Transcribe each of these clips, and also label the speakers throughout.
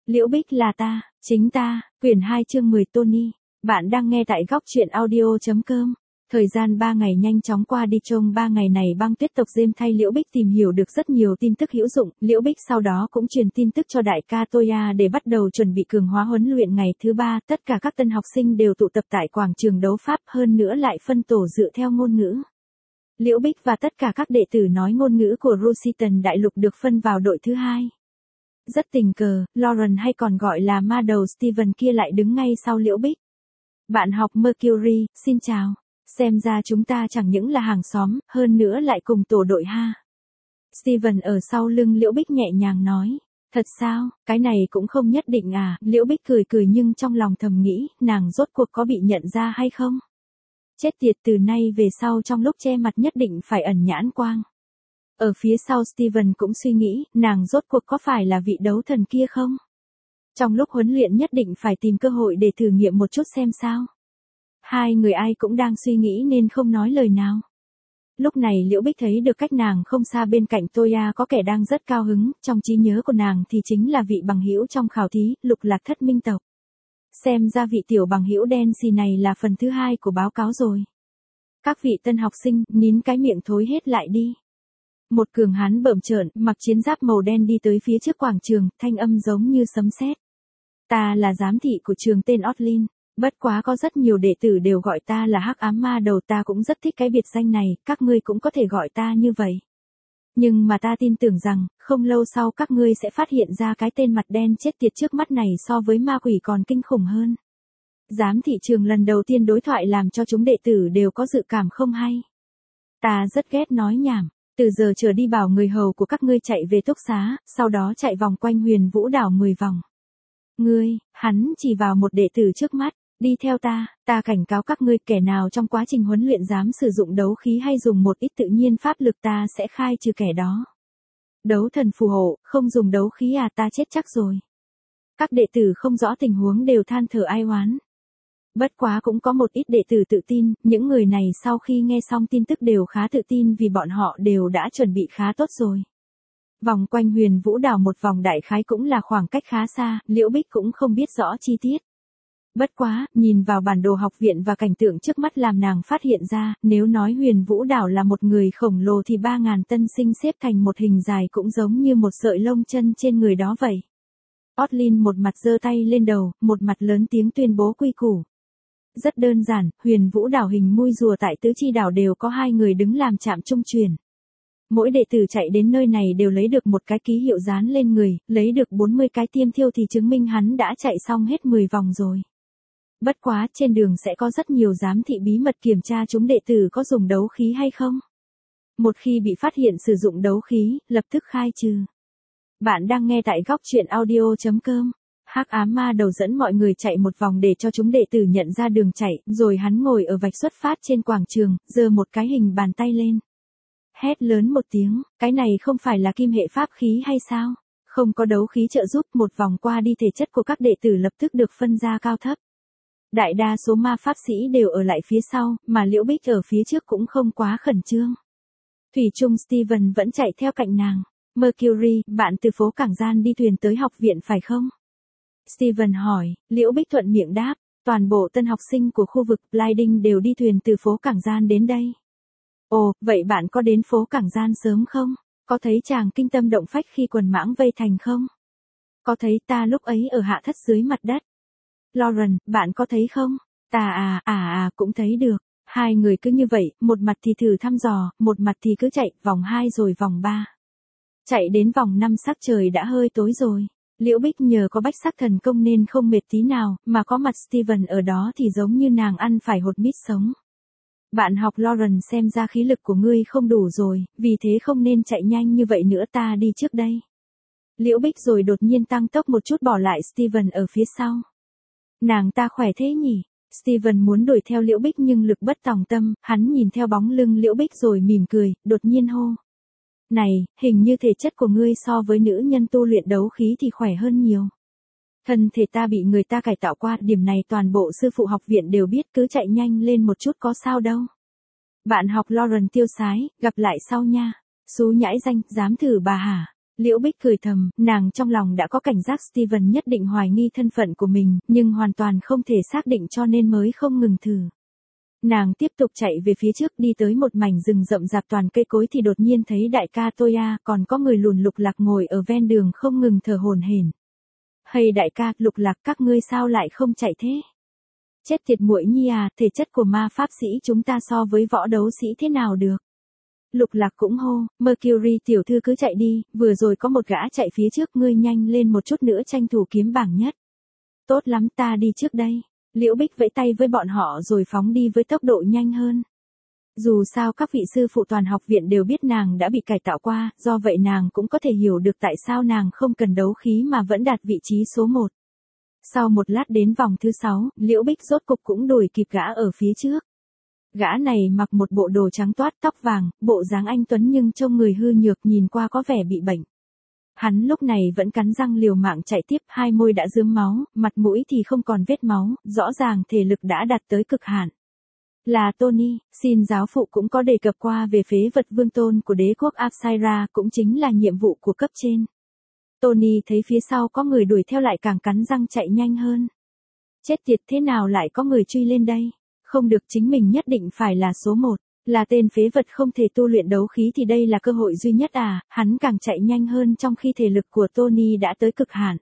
Speaker 1: Liễu Bích là ta, chính ta, quyển 2 chương 10 Tony. Bạn đang nghe tại góc truyện audio.com. Thời gian 3 ngày nhanh chóng qua đi, trong 3 ngày này băng tuyết tộc Gem thay Liễu Bích tìm hiểu được rất nhiều tin tức hữu dụng. Liễu Bích sau đó cũng truyền tin tức cho đại ca Toya để bắt đầu chuẩn bị cường hóa huấn luyện ngày thứ 3. Tất cả các tân học sinh đều tụ tập tại quảng trường đấu pháp, hơn nữa lại phân tổ dựa theo ngôn ngữ. Liễu Bích và tất cả các đệ tử nói ngôn ngữ của Rusitan Đại Lục được phân vào đội thứ 2. Rất tình cờ, Lauren hay còn gọi là ma đầu Steven kia lại đứng ngay sau Liễu Bích. Bạn học Mercury, xin chào. Xem ra chúng ta chẳng những là hàng xóm, hơn nữa lại cùng tổ đội ha. Steven ở sau lưng Liễu Bích nhẹ nhàng nói. Thật sao, cái này cũng không nhất định à. Liễu Bích cười cười nhưng trong lòng thầm nghĩ, nàng rốt cuộc có bị nhận ra hay không? Chết tiệt, từ nay về sau trong lúc che mặt nhất định phải ẩn nhãn quang. Ở phía sau Steven cũng suy nghĩ, nàng rốt cuộc có phải là vị đấu thần kia không? Trong lúc huấn luyện nhất định phải tìm cơ hội để thử nghiệm một chút xem sao. Hai người ai cũng đang suy nghĩ nên không nói lời nào. Lúc này Liễu Bích thấy được cách nàng không xa bên cạnh Toya có kẻ đang rất cao hứng, trong trí nhớ của nàng thì chính là vị bằng hữu trong khảo thí, Lục Lạc Thất Minh tộc. Xem ra vị tiểu bằng hữu đen xì này là phần thứ 2 của báo cáo rồi. Các vị tân học sinh, nín cái miệng thối hết lại đi. Một cường hán bợm trợn, mặc chiến giáp màu đen đi tới phía trước quảng trường, thanh âm giống như sấm sét. Ta là giám thị của trường tên Otlin, bất quá có rất nhiều đệ tử đều gọi ta là Hắc Ám Ma Đầu, ta cũng rất thích cái biệt danh này, các ngươi cũng có thể gọi ta như vậy. Nhưng mà ta tin tưởng rằng, không lâu sau các ngươi sẽ phát hiện ra cái tên mặt đen chết tiệt trước mắt này so với ma quỷ còn kinh khủng hơn. Giám thị trường lần đầu tiên đối thoại làm cho chúng đệ tử đều có dự cảm không hay. Ta rất ghét nói nhảm. Từ giờ trở đi bảo người hầu của các ngươi chạy về túc xá, sau đó chạy vòng quanh Huyền Vũ đảo 10 vòng. Ngươi, hắn chỉ vào một đệ tử trước mắt, đi theo ta cảnh cáo các ngươi, kẻ nào trong quá trình huấn luyện dám sử dụng đấu khí hay dùng một ít tự nhiên pháp lực ta sẽ khai trừ kẻ đó. Đấu thần phù hộ, không dùng đấu khí à, ta chết chắc rồi. Các đệ tử không rõ tình huống đều than thở ai oán. Bất quá cũng có một ít đệ tử tự tin, những người này sau khi nghe xong tin tức đều khá tự tin vì bọn họ đều đã chuẩn bị khá tốt rồi. Vòng quanh Huyền Vũ đảo một vòng đại khái cũng là khoảng cách khá xa, Liễu Bích cũng không biết rõ chi tiết. Bất quá, nhìn vào bản đồ học viện và cảnh tượng trước mắt làm nàng phát hiện ra, nếu nói Huyền Vũ đảo là một người khổng lồ thì 3.000 tân sinh xếp thành một hình dài cũng giống như một sợi lông chân trên người đó vậy. Otlin một mặt giơ tay lên đầu, một mặt lớn tiếng tuyên bố quy củ. Rất đơn giản, Huyền Vũ đảo hình mui rùa tại tứ chi đảo đều có 2 người đứng làm trạm trung truyền. Mỗi đệ tử chạy đến nơi này đều lấy được một cái ký hiệu dán lên người, lấy được 40 cái tiêm thiêu thì chứng minh hắn đã chạy xong hết 10 vòng rồi. Bất quá, trên đường sẽ có rất nhiều giám thị bí mật kiểm tra chúng đệ tử có dùng đấu khí hay không. Một khi bị phát hiện sử dụng đấu khí, lập tức khai trừ. Bạn đang nghe tại góc truyện audio.com. Hắc Ám Ma Đầu dẫn mọi người chạy một vòng để cho chúng đệ tử nhận ra đường chạy, rồi hắn ngồi ở vạch xuất phát trên quảng trường, giơ một cái hình bàn tay lên. Hét lớn một tiếng, cái này không phải là kim hệ pháp khí hay sao? Không có đấu khí trợ giúp, một vòng qua đi thể chất của các đệ tử lập tức được phân ra cao thấp. Đại đa số ma pháp sĩ đều ở lại phía sau, mà Liễu Bích ở phía trước cũng không quá khẩn trương. Thủy chung Steven vẫn chạy theo cạnh nàng. Mercury, bạn từ phố Cảng Gian đi thuyền tới học viện phải không? Steven hỏi, Liễu Bích thuận miệng đáp, toàn bộ tân học sinh của khu vực Blinding đều đi thuyền từ phố Cảng Gian đến đây. Ồ, vậy bạn có đến phố Cảng Gian sớm không? Có thấy chàng kinh tâm động phách khi quần mãng vây thành không? Có thấy ta lúc ấy ở hạ thất dưới mặt đất? Lauren, bạn có thấy không? Ta cũng thấy được. Hai người cứ như vậy, một mặt thì thử thăm dò, một mặt thì cứ chạy, vòng 2 rồi vòng 3. Chạy đến vòng 5 sắc trời đã hơi tối rồi. Liễu Bích nhờ có bách sắc thần công nên không mệt tí nào, mà có mặt Steven ở đó thì giống như nàng ăn phải hột mít sống. Bạn học Lauren, xem ra khí lực của ngươi không đủ rồi, vì thế không nên chạy nhanh như vậy nữa, ta đi trước đây. Liễu Bích rồi đột nhiên tăng tốc một chút bỏ lại Steven ở phía sau. Nàng ta khỏe thế nhỉ? Steven muốn đuổi theo Liễu Bích nhưng lực bất tòng tâm, hắn nhìn theo bóng lưng Liễu Bích rồi mỉm cười, đột nhiên hô. Này, hình như thể chất của ngươi so với nữ nhân tu luyện đấu khí thì khỏe hơn nhiều. Thân thể ta bị người ta cải tạo qua, điểm này toàn bộ sư phụ học viện đều biết, cứ chạy nhanh lên một chút có sao đâu. Bạn học Lauren tiêu sái, gặp lại sau nha. Xú nhãi danh, dám thử bà hả? Liễu Bích cười thầm, nàng trong lòng đã có cảnh giác Steven nhất định hoài nghi thân phận của mình, nhưng hoàn toàn không thể xác định cho nên mới không ngừng thử. Nàng tiếp tục chạy về phía trước đi tới một mảnh rừng rậm rạp toàn cây cối thì đột nhiên thấy đại ca Toya, còn có người lùn Lục Lạc ngồi ở ven đường không ngừng thở hổn hển. Hay đại ca, Lục Lạc các ngươi sao lại không chạy thế? Chết tiệt muội nhi à, thể chất của ma pháp sĩ chúng ta so với võ đấu sĩ thế nào được? Lục Lạc cũng hô, Mercury tiểu thư cứ chạy đi, vừa rồi có một gã chạy phía trước, ngươi nhanh lên một chút nữa tranh thủ kiếm bảng nhất. Tốt lắm, ta đi trước đây. Liễu Bích vẫy tay với bọn họ rồi phóng đi với tốc độ nhanh hơn. Dù sao các vị sư phụ toàn học viện đều biết nàng đã bị cải tạo qua, do vậy nàng cũng có thể hiểu được tại sao nàng không cần đấu khí mà vẫn đạt vị trí số 1. Sau một lát đến vòng thứ 6, Liễu Bích rốt cục cũng đuổi kịp gã ở phía trước. Gã này mặc một bộ đồ trắng toát tóc vàng, bộ dáng anh tuấn nhưng trông người hư nhược nhìn qua có vẻ bị bệnh. Hắn lúc này vẫn cắn răng liều mạng chạy tiếp, hai môi đã rướm máu, mặt mũi thì không còn vết máu, rõ ràng thể lực đã đạt tới cực hạn. Là Tony, xin giáo phụ cũng có đề cập qua về phế vật vương tôn của đế quốc Apsira, cũng chính là nhiệm vụ của cấp trên. Tony thấy phía sau có người đuổi theo lại càng cắn răng chạy nhanh hơn. Chết tiệt, thế nào lại có người truy lên đây? Không được, chính mình nhất định phải là số 1. Là tên phế vật không thể tu luyện đấu khí thì đây là cơ hội duy nhất à, hắn càng chạy nhanh hơn trong khi thể lực của Tony đã tới cực hạn.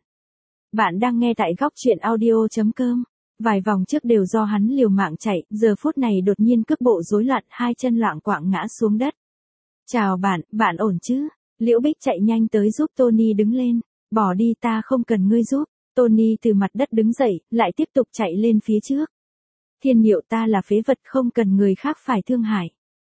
Speaker 1: Bạn đang nghe tại góc truyện audio.com. Vài vòng trước đều do hắn liều mạng chạy, giờ phút này đột nhiên cước bộ rối loạn, hai chân loạng choạng ngã xuống đất. Chào bạn, bạn ổn chứ? Liễu Bích chạy nhanh tới giúp Tony đứng lên. Bỏ đi, ta không cần ngươi giúp. Tony từ mặt đất đứng dậy, lại tiếp tục chạy lên phía trước. Thiên Nhiệu, ta là phế vật không cần người khác phải thương hại.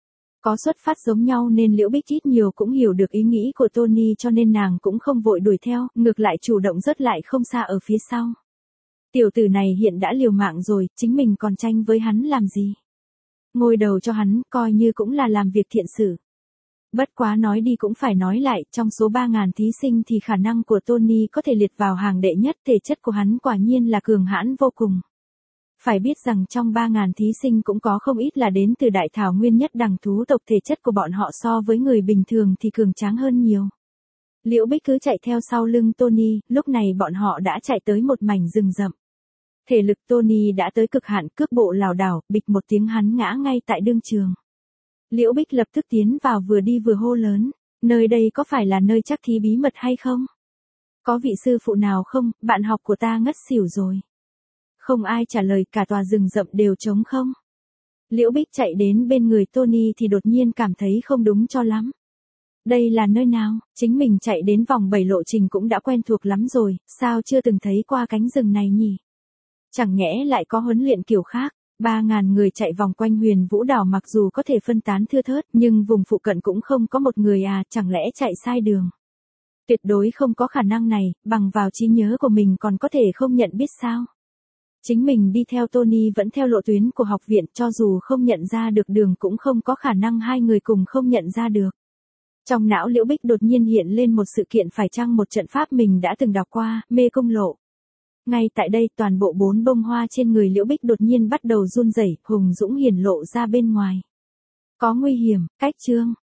Speaker 1: Có xuất phát giống nhau nên Liễu Bích ít nhiều cũng hiểu được ý nghĩ của Tony cho nên nàng cũng không vội đuổi theo, ngược lại chủ động rớt lại không xa ở phía sau. Tiểu tử này hiện đã liều mạng rồi, chính mình còn tranh với hắn làm gì? Ngôi đầu cho hắn, coi như cũng là làm việc thiện sự. Bất quá nói đi cũng phải nói lại, trong số 3.000 thí sinh thì khả năng của Tony có thể liệt vào hàng đệ nhất, thể chất của hắn quả nhiên là cường hãn vô cùng. Phải biết rằng trong 3.000 thí sinh cũng có không ít là đến từ đại thảo nguyên nhất đẳng thú tộc, thể chất của bọn họ so với người bình thường thì cường tráng hơn nhiều. Liễu Bích cứ chạy theo sau lưng Tony, lúc này bọn họ đã chạy tới một mảnh rừng rậm. Thể lực Tony đã tới cực hạn, cước bộ lảo đảo, bịch một tiếng hắn ngã ngay tại đương trường. Liễu Bích lập tức tiến vào vừa đi vừa hô lớn, nơi đây có phải là nơi trắc thí bí mật hay không? Có vị sư phụ nào không, bạn học của ta ngất xỉu rồi. Không ai trả lời, cả tòa rừng rậm đều trống không. Liễu Bích chạy đến bên người Tony thì đột nhiên cảm thấy không đúng cho lắm. Đây là nơi nào, chính mình chạy đến vòng 7 lộ trình cũng đã quen thuộc lắm rồi, sao chưa từng thấy qua cánh rừng này nhỉ? Chẳng nhẽ lại có huấn luyện kiểu khác. 3.000 người chạy vòng quanh Huyền Vũ Đảo mặc dù có thể phân tán thưa thớt nhưng vùng phụ cận cũng không có một người à, chẳng lẽ chạy sai đường? Tuyệt đối không có khả năng này, bằng vào trí nhớ của mình còn có thể không nhận biết sao? Chính mình đi theo Tony vẫn theo lộ tuyến của học viện, cho dù không nhận ra được đường cũng không có khả năng hai người cùng không nhận ra được. Trong não Liễu Bích đột nhiên hiện lên một sự kiện, phải chăng một trận pháp mình đã từng đọc qua, mê cung lộ. Ngay tại đây toàn bộ 4 bông hoa trên người Liễu Bích đột nhiên bắt đầu run rẩy, hùng dũng hiển lộ ra bên ngoài. Có nguy hiểm, cách chương.